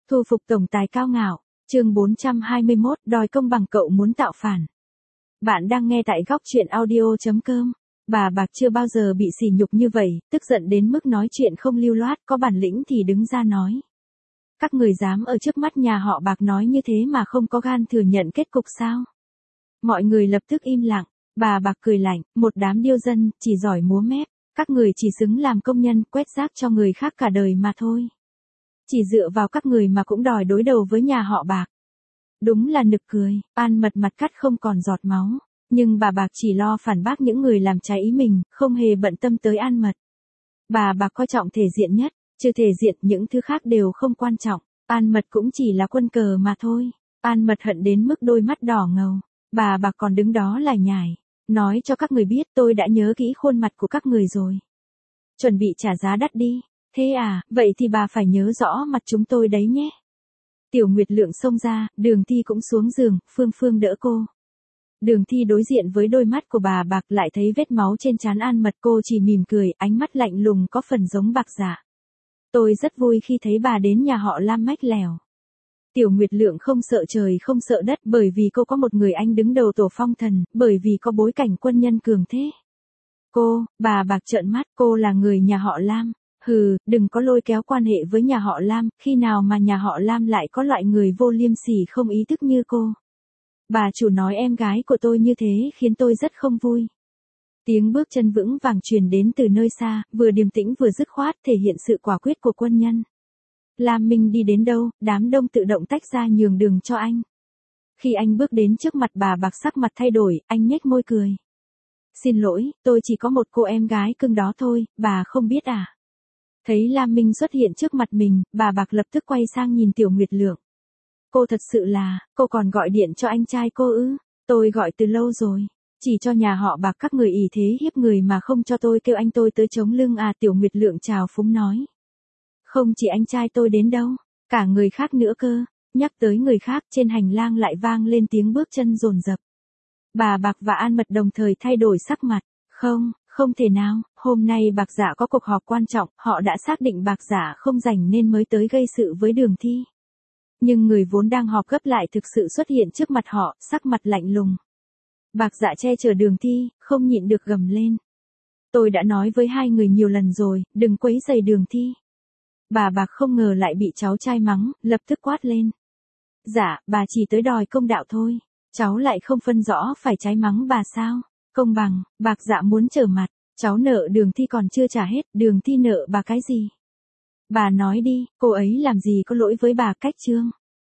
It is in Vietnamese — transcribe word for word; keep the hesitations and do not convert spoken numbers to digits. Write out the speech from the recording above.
Thu phục tổng tài cao ngạo, chương bốn trăm hai mươi mốt, đòi công bằng cậu muốn tạo phản. Bạn đang nghe tại góc truyện audio chấm com. Bà Bạc chưa bao giờ bị sỉ nhục như vậy, tức giận đến mức nói chuyện không lưu loát, có bản lĩnh thì đứng ra nói. Các người dám ở trước mắt nhà họ Bạc nói như thế mà không có gan thừa nhận kết cục sao? Mọi người lập tức im lặng, bà Bạc cười lạnh, một đám điêu dân, chỉ giỏi múa mép, các người chỉ xứng làm công nhân, quét rác cho người khác cả đời mà thôi. Chỉ dựa vào các người mà cũng đòi đối đầu với nhà họ Bạc. Đúng là nực cười, An Mật mặt cắt không còn giọt máu, nhưng bà Bạc chỉ lo phản bác những người làm trái ý mình, không hề bận tâm tới An Mật. Bà Bạc coi trọng thể diện nhất, trừ thể diện những thứ khác đều không quan trọng, An Mật cũng chỉ là quân cờ mà thôi. An Mật hận đến mức đôi mắt đỏ ngầu, bà Bạc còn đứng đó lải nhải, nói cho các người biết tôi đã nhớ kỹ khuôn mặt của các người rồi. Chuẩn bị trả giá đắt đi. Thế à, vậy thì bà phải nhớ rõ mặt chúng tôi đấy nhé. Tiểu Nguyệt Lượng xông ra, Đường Thi cũng xuống giường, Phương Phương đỡ cô. Đường Thi đối diện với đôi mắt của bà Bạc lại thấy vết máu trên trán An Mật, cô chỉ mỉm cười, ánh mắt lạnh lùng có phần giống Bạc Dạ. Tôi rất vui khi thấy bà đến nhà họ Lam mách lèo. Tiểu Nguyệt Lượng không sợ trời không sợ đất, bởi vì cô có một người anh đứng đầu tổ phong thần, bởi vì có bối cảnh quân nhân cường thế. Cô, bà Bạc trợn mắt, cô là người nhà họ Lam. Hừ, đừng có lôi kéo quan hệ với nhà họ Lam, khi nào mà nhà họ Lam lại có loại người vô liêm sỉ không ý thức như cô. Bà chủ nói em gái của tôi như thế khiến tôi rất không vui. Tiếng bước chân vững vàng truyền đến từ nơi xa, vừa điềm tĩnh vừa dứt khoát, thể hiện sự quả quyết của quân nhân. Lam Minh đi đến đâu, đám đông tự động tách ra nhường đường cho anh. Khi anh bước đến trước mặt bà Bạc, sắc mặt thay đổi, anh nhếch môi cười. Xin lỗi, tôi chỉ có một cô em gái cưng đó thôi, bà không biết à? Thấy Lam Minh xuất hiện trước mặt mình, bà Bạc lập tức quay sang nhìn Tiểu Nguyệt Lượng. Cô thật sự là, cô còn gọi điện cho anh trai cô ư? Tôi gọi từ lâu rồi. Chỉ cho nhà họ Bạc các người ỷ thế hiếp người mà không cho tôi kêu anh tôi tới chống lưng à? Tiểu Nguyệt Lượng trào phúng nói. Không chỉ anh trai tôi đến đâu, cả người khác nữa cơ. Nhắc tới người khác, trên hành lang lại vang lên tiếng bước chân dồn dập. Bà Bạc và An Mật đồng thời thay đổi sắc mặt. Không, không thể nào, hôm nay Bạc Dạ có cuộc họp quan trọng, họ đã xác định Bạc Dạ không rảnh nên mới tới gây sự với Đường Thi. Nhưng người vốn đang họp gấp lại thực sự xuất hiện trước mặt họ, sắc mặt lạnh lùng. Bạc Dạ che chở Đường Thi, không nhịn được gầm lên. Tôi đã nói với hai người nhiều lần rồi, đừng quấy rầy Đường Thi. Bà Bạc không ngờ lại bị cháu trai mắng, lập tức quát lên. Dạ, bà chỉ tới đòi công đạo thôi, cháu lại không phân rõ phải trái mắng bà sao? Công bằng, Bạc Dạ muốn trở mặt, cháu nợ Đường Thi còn chưa trả hết, Đường Thi nợ bà cái gì? Bà nói đi, cô ấy làm gì có lỗi với bà? Cách trương.